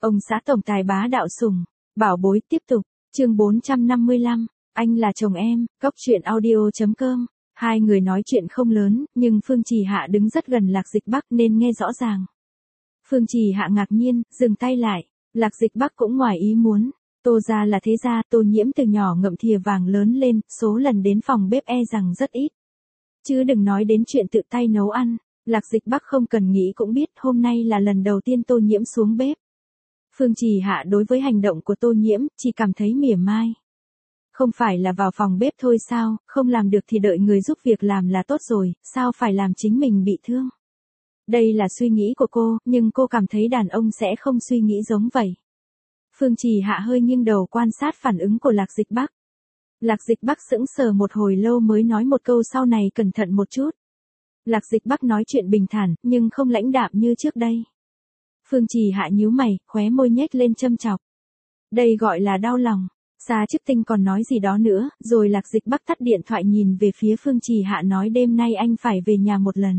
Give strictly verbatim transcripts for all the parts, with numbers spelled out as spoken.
Ông xã tổng tài bá đạo sủng, bảo bối tiếp tục, chương bốn trăm năm mươi lăm, anh là chồng em, cóc truyện audio chấm com. Hai người nói chuyện không lớn, nhưng Phương Trì Hạ đứng rất gần Lạc Dịch Bắc nên nghe rõ ràng. Phương Trì Hạ ngạc nhiên, dừng tay lại, Lạc Dịch Bắc cũng ngoài ý muốn. Tô gia là thế gia, Tô Nhiễm từ nhỏ ngậm thìa vàng lớn lên, số lần đến phòng bếp e rằng rất ít. Chứ đừng nói đến chuyện tự tay nấu ăn, Lạc Dịch Bắc không cần nghĩ cũng biết hôm nay là lần đầu tiên Tô Nhiễm xuống bếp. Phương Trì Hạ đối với hành động của Tô Nhiễm, chỉ cảm thấy mỉa mai. Không phải là vào phòng bếp thôi sao, không làm được thì đợi người giúp việc làm là tốt rồi, sao phải làm chính mình bị thương. Đây là suy nghĩ của cô, nhưng cô cảm thấy đàn ông sẽ không suy nghĩ giống vậy. Phương Trì Hạ hơi nghiêng đầu quan sát phản ứng của Lạc Dịch Bắc. Lạc Dịch Bắc sững sờ một hồi lâu mới nói một câu sau này cẩn thận một chút. Lạc Dịch Bắc nói chuyện bình thản, nhưng không lãnh đạm như trước đây. Phương Trì Hạ nhíu mày, khóe môi nhếch lên châm chọc. Đây gọi là đau lòng. Sa Chức Tinh còn nói gì đó nữa, rồi Lạc Dịch Bắc tắt điện thoại nhìn về phía Phương Trì Hạ nói đêm nay anh phải về nhà một lần.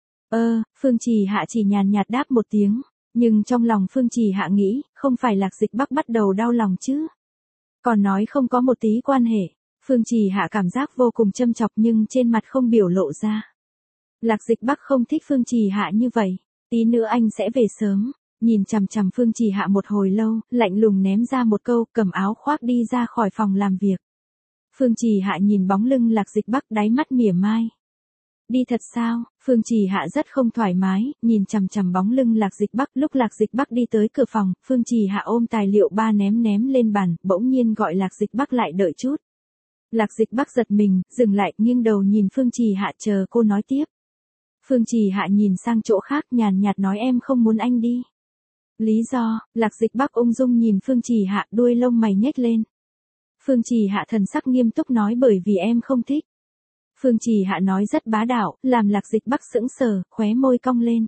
Ơ, Phương Trì Hạ chỉ nhàn nhạt đáp một tiếng, nhưng trong lòng Phương Trì Hạ nghĩ, không phải Lạc Dịch Bắc bắt đầu đau lòng chứ. Còn nói không có một tí quan hệ, Phương Trì Hạ cảm giác vô cùng châm chọc nhưng trên mặt không biểu lộ ra. Lạc Dịch Bắc không thích Phương Trì Hạ như vậy, tí nữa anh sẽ về sớm. Nhìn chằm chằm Phương Trì Hạ một hồi lâu, lạnh lùng ném ra một câu, cầm áo khoác đi ra khỏi phòng làm việc. Phương Trì Hạ nhìn bóng lưng Lạc Dịch Bắc đáy mắt mỉa mai. Đi thật sao? Phương Trì Hạ rất không thoải mái, nhìn chằm chằm bóng lưng Lạc Dịch Bắc. Lúc Lạc Dịch Bắc đi tới cửa phòng, Phương Trì Hạ ôm tài liệu ba ném ném lên bàn, bỗng nhiên gọi Lạc Dịch Bắc lại đợi chút. Lạc Dịch Bắc giật mình, dừng lại, nghiêng đầu nhìn Phương Trì Hạ chờ cô nói tiếp. Phương Trì Hạ nhìn sang chỗ khác nhàn nhạt nói em không muốn anh đi. Lý do, Lạc Dịch Bắc ung dung nhìn Phương Trì Hạ, đuôi lông mày nhếch lên. Phương Trì Hạ thần sắc nghiêm túc nói bởi vì em không thích. Phương Trì Hạ nói rất bá đạo, làm Lạc Dịch Bắc sững sờ, khóe môi cong lên.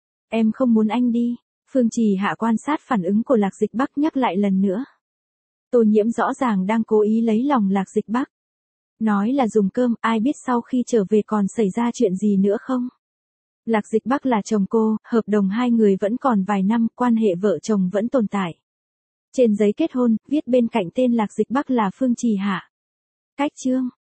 Em không muốn anh đi. Phương Trì Hạ quan sát phản ứng của Lạc Dịch Bắc nhắc lại lần nữa. Tô Nhiễm rõ ràng đang cố ý lấy lòng Lạc Dịch Bắc. Nói là dùng cơm, ai biết sau khi trở về còn xảy ra chuyện gì nữa không? Lạc Dịch Bắc là chồng cô, hợp đồng hai người vẫn còn vài năm, quan hệ vợ chồng vẫn tồn tại. Trên giấy kết hôn, viết bên cạnh tên Lạc Dịch Bắc là Phương Trì Hạ. Cách chương